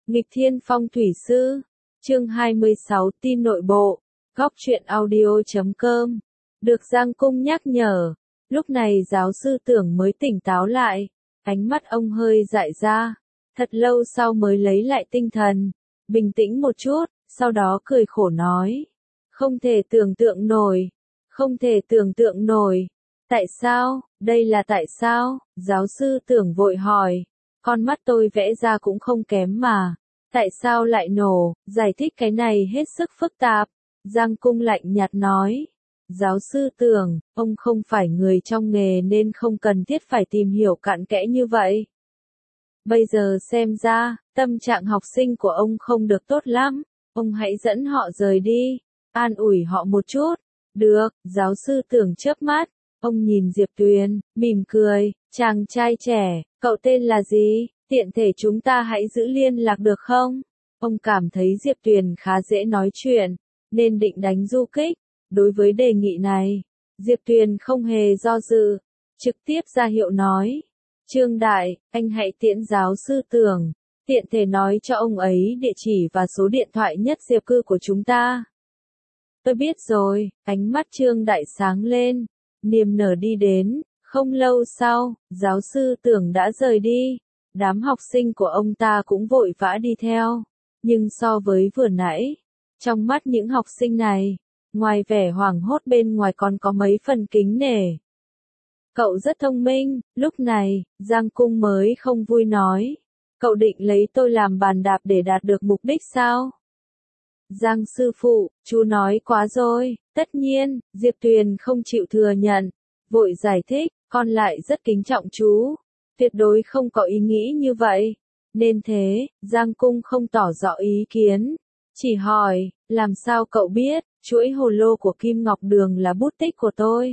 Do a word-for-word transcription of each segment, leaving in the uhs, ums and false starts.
Nghịch Thiên Phong Thủy Sư, chương hai mươi sáu tin nội bộ, góc truyện audio chấm com, được Giang Cung nhắc nhở. Lúc này giáo sư Tưởng mới tỉnh táo lại, ánh mắt ông hơi dại ra, thật lâu sau mới lấy lại tinh thần, bình tĩnh một chút, sau đó cười khổ nói. Không thể tưởng tượng nổi, không thể tưởng tượng nổi. Tại sao, đây là tại sao? Giáo sư Tưởng vội hỏi, con mắt tôi vẽ ra cũng không kém mà. Tại sao lại nổ, giải thích cái này hết sức phức tạp. Giang Cung lạnh nhạt nói. Giáo sư Tưởng, ông không phải người trong nghề nên không cần thiết phải tìm hiểu cặn kẽ như vậy. Bây giờ xem ra, tâm trạng học sinh của ông không được tốt lắm. Ông hãy dẫn họ rời đi, an ủi họ một chút. Được, giáo sư Tưởng chớp mắt. Ông nhìn Diệp Tuyền, mỉm cười, chàng trai trẻ, cậu tên là gì? Tiện thể chúng ta hãy giữ liên lạc được không? Ông cảm thấy Diệp Tuyền khá dễ nói chuyện, nên định đánh du kích. Đối với đề nghị này, Diệp Tuyền không hề do dự, trực tiếp ra hiệu nói. Trương Đại, anh hãy tiễn giáo sư Tưởng, tiện thể nói cho ông ấy địa chỉ và số điện thoại nhất diệp cư của chúng ta. Tôi biết rồi, ánh mắt Trương Đại sáng lên, niềm nở đi đến. Không lâu sau, giáo sư Tưởng đã rời đi. Đám học sinh của ông ta cũng vội vã đi theo. Nhưng so với vừa nãy, trong mắt những học sinh này, ngoài vẻ hoảng hốt bên ngoài còn có mấy phần kính nể. Cậu rất thông minh, lúc này, Giang Cung mới không vui nói. Cậu định lấy tôi làm bàn đạp để đạt được mục đích sao? Giang sư phụ, chú nói quá rồi, tất nhiên, Diệp Tuyền không chịu thừa nhận, vội giải thích, con lại rất kính trọng chú. Tuyệt đối không có ý nghĩ như vậy. Nên thế, Giang Cung không tỏ rõ ý kiến. Chỉ hỏi, làm sao cậu biết, chuỗi hồ lô của Kim Ngọc Đường là bút tích của tôi?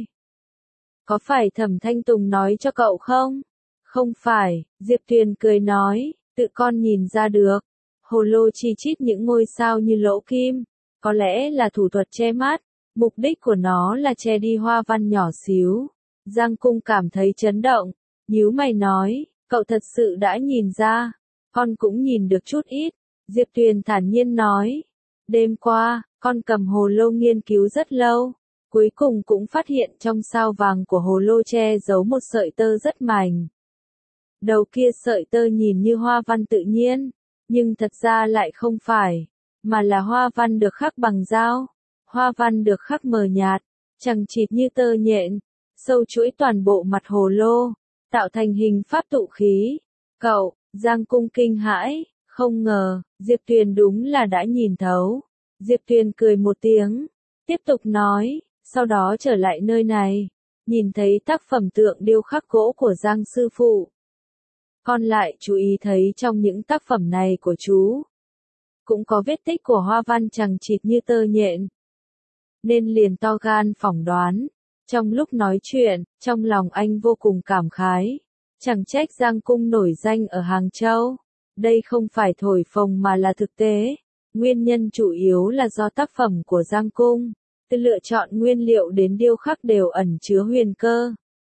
Có phải Thẩm Thanh Tùng nói cho cậu không? Không phải, Diệp Tuyền cười nói, tự con nhìn ra được. Hồ lô chi chít những ngôi sao như lỗ kim. Có lẽ là thủ thuật che mắt. Mục đích của nó là che đi hoa văn nhỏ xíu. Giang Cung cảm thấy chấn động. Nhíu mày nói, cậu thật sự đã nhìn ra, con cũng nhìn được chút ít. Diệp Tuyền thản nhiên nói, đêm qua, con cầm hồ lô nghiên cứu rất lâu, cuối cùng cũng phát hiện trong sao vàng của hồ lô che giấu một sợi tơ rất mảnh. Đầu kia sợi tơ nhìn như hoa văn tự nhiên, nhưng thật ra lại không phải, mà là hoa văn được khắc bằng dao. Hoa văn được khắc mờ nhạt, chằng chịt như tơ nhện, sâu chuỗi toàn bộ mặt hồ lô, tạo thành hình pháp tụ khí. Cậu, Giang Cung kinh hãi, không ngờ, Diệp Tuyền đúng là đã nhìn thấu. Diệp Tuyền cười một tiếng, tiếp tục nói, sau đó trở lại nơi này, nhìn thấy tác phẩm tượng điêu khắc gỗ của Giang sư phụ. Con lại chú ý thấy trong những tác phẩm này của chú, cũng có vết tích của hoa văn chằng chịt như tơ nhện. Nên liền to gan phỏng đoán. Trong lúc nói chuyện, trong lòng anh vô cùng cảm khái. Chẳng trách Giang Cung nổi danh ở Hàng Châu. Đây không phải thổi phồng mà là thực tế. Nguyên nhân chủ yếu là do tác phẩm của Giang Cung. Từ lựa chọn nguyên liệu đến điêu khắc đều ẩn chứa huyền cơ.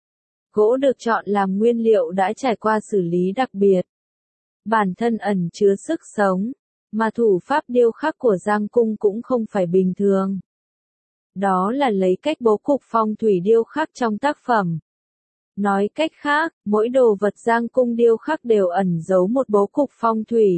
Gỗ được chọn làm nguyên liệu đã trải qua xử lý đặc biệt. Bản thân ẩn chứa sức sống, mà thủ pháp điêu khắc của Giang Cung cũng không phải bình thường. Đó là lấy cách bố cục phong thủy điêu khắc trong tác phẩm. Nói cách khác, mỗi đồ vật Giang Cung điêu khắc đều ẩn giấu một bố cục phong thủy.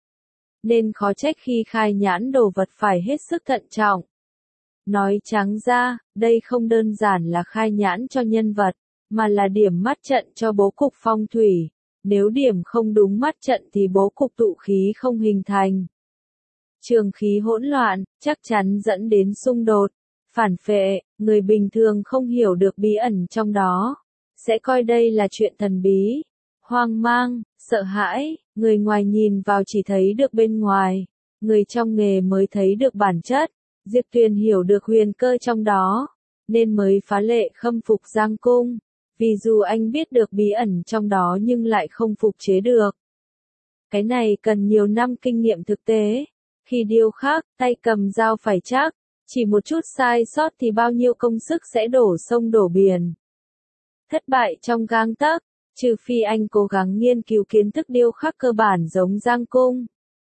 Nên khó trách khi khai nhãn đồ vật phải hết sức thận trọng. Nói trắng ra, đây không đơn giản là khai nhãn cho nhân vật, mà là điểm mắt trận cho bố cục phong thủy. Nếu điểm không đúng mắt trận thì bố cục tụ khí không hình thành. Trường khí hỗn loạn, chắc chắn dẫn đến xung đột. Phản phệ, người bình thường không hiểu được bí ẩn trong đó, sẽ coi đây là chuyện thần bí, hoang mang, sợ hãi, người ngoài nhìn vào chỉ thấy được bên ngoài, người trong nghề mới thấy được bản chất. Diệp Tuyền hiểu được huyền cơ trong đó, nên mới phá lệ khâm phục Giang Cung, vì dù anh biết được bí ẩn trong đó nhưng lại không phục chế được. Cái này cần nhiều năm kinh nghiệm thực tế, khi điêu khắc, tay cầm dao phải chắc. Chỉ một chút sai sót thì bao nhiêu công sức sẽ đổ sông đổ biển. Thất bại trong gang tấc, trừ phi anh cố gắng nghiên cứu kiến thức điêu khắc cơ bản giống Giang Cung.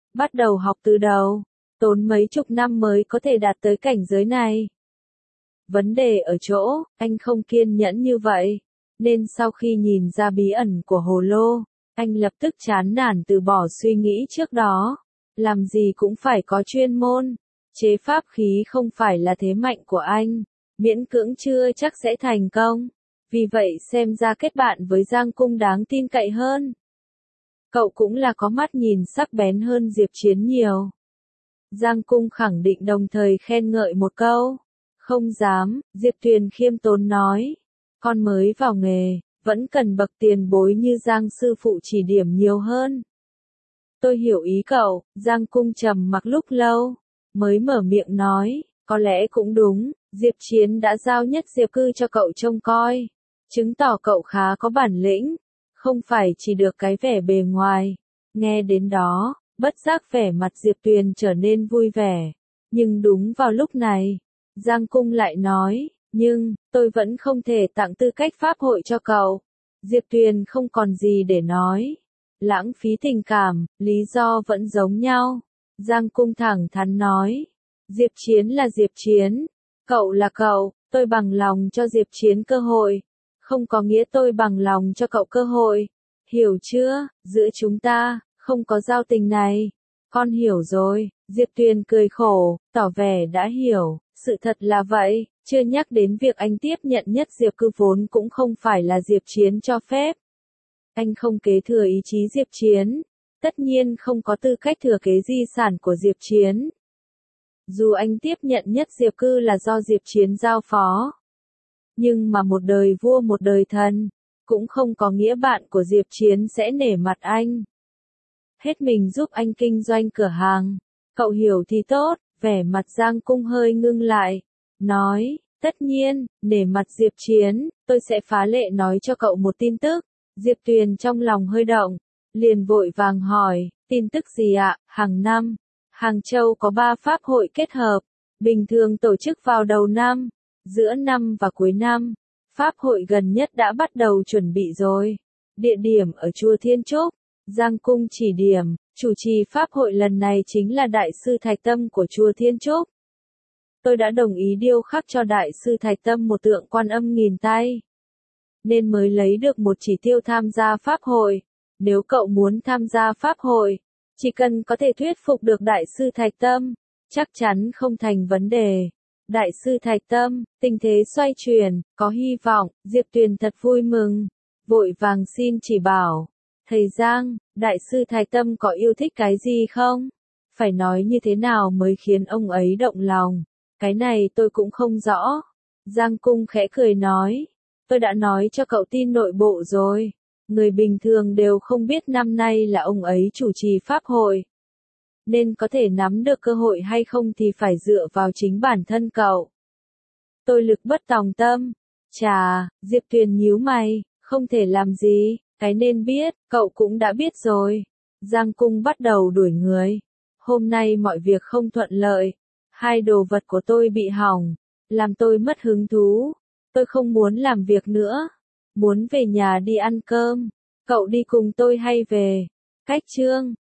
Bắt đầu học từ đầu, tốn mấy chục năm mới có thể đạt tới cảnh giới này. Vấn đề ở chỗ, anh không kiên nhẫn như vậy, nên sau khi nhìn ra bí ẩn của hồ lô, anh lập tức chán nản từ bỏ suy nghĩ trước đó. Làm gì cũng phải có chuyên môn, chế pháp khí không phải là thế mạnh của anh, miễn cưỡng chưa chắc sẽ thành công. Vì vậy xem ra kết bạn với Giang Cung đáng tin cậy hơn. Cậu cũng là có mắt nhìn sắc bén hơn Diệp Chiến nhiều. Giang Cung khẳng định đồng thời khen ngợi một câu. Không dám, Diệp Tuyền khiêm tốn nói. Con mới vào nghề, vẫn cần bậc tiền bối như Giang sư phụ chỉ điểm nhiều hơn. Tôi hiểu ý cậu, Giang Cung trầm mặc lúc lâu, mới mở miệng nói, có lẽ cũng đúng, Diệp Chiến đã giao nhất Diệp Cư cho cậu trông coi, chứng tỏ cậu khá có bản lĩnh, không phải chỉ được cái vẻ bề ngoài. Nghe đến đó, bất giác vẻ mặt Diệp Tuyền trở nên vui vẻ, nhưng đúng vào lúc này, Giang Cung lại nói, nhưng, tôi vẫn không thể tặng tư cách pháp hội cho cậu. Diệp Tuyền không còn gì để nói. Lãng phí tình cảm, lý do vẫn giống nhau. Giang Cung thẳng thắn nói. Diệp Chiến là Diệp Chiến. Cậu là cậu, tôi bằng lòng cho Diệp Chiến cơ hội. Không có nghĩa tôi bằng lòng cho cậu cơ hội. Hiểu chưa, giữa chúng ta, không có giao tình này. Con hiểu rồi, Diệp Tuyền cười khổ, tỏ vẻ đã hiểu. Sự thật là vậy, chưa nhắc đến việc anh tiếp nhận nhất Diệp Cư vốn cũng không phải là Diệp Chiến cho phép. Anh không kế thừa ý chí Diệp Chiến, tất nhiên không có tư cách thừa kế di sản của Diệp Chiến. Dù anh tiếp nhận nhất Diệp Cư là do Diệp Chiến giao phó, nhưng mà một đời vua một đời thần, cũng không có nghĩa bạn của Diệp Chiến sẽ nể mặt anh. Hết mình giúp anh kinh doanh cửa hàng, cậu hiểu thì tốt. Vẻ mặt Giang Cung hơi ngưng lại, nói, tất nhiên, nể mặt Diệp Chiến, tôi sẽ phá lệ nói cho cậu một tin tức. Diệp Tuyền trong lòng hơi động, liền vội vàng hỏi, tin tức gì ạ? Hàng năm, Hàng Châu có ba pháp hội kết hợp, bình thường tổ chức vào đầu năm, giữa năm và cuối năm. Pháp hội gần nhất đã bắt đầu chuẩn bị rồi. Địa điểm ở chùa Thiên Trúc. Giang Cung chỉ điểm, chủ trì pháp hội lần này chính là Đại sư Thạch Tâm của chùa Thiên Trúc. Tôi đã đồng ý điêu khắc cho Đại sư Thạch Tâm một tượng Quan Âm nghìn tay, nên mới lấy được một chỉ tiêu tham gia pháp hội. Nếu cậu muốn tham gia pháp hội, chỉ cần có thể thuyết phục được Đại sư Thạch Tâm, chắc chắn không thành vấn đề. Đại sư Thạch Tâm, tình thế xoay chuyển, có hy vọng. Diệp Tuyền thật vui mừng, vội vàng xin chỉ bảo. Thầy Giang, Đại sư Thạch Tâm có yêu thích cái gì không? Phải nói như thế nào mới khiến ông ấy động lòng? Cái này tôi cũng không rõ. Giang Cung khẽ cười nói. Tôi đã nói cho cậu tin nội bộ rồi. Người bình thường đều không biết năm nay là ông ấy chủ trì pháp hội. Nên có thể nắm được cơ hội hay không thì phải dựa vào chính bản thân cậu. Tôi lực bất tòng tâm. Chà, Diệp Tuyền nhíu mày, không thể làm gì. Cái nên biết, cậu cũng đã biết rồi. Giang Cung bắt đầu đuổi người. Hôm nay mọi việc không thuận lợi. Hai đồ vật của tôi bị hỏng, làm tôi mất hứng thú. Tôi không muốn làm việc nữa. Muốn về nhà đi ăn cơm. Cậu đi cùng tôi hay về? Cách Trương,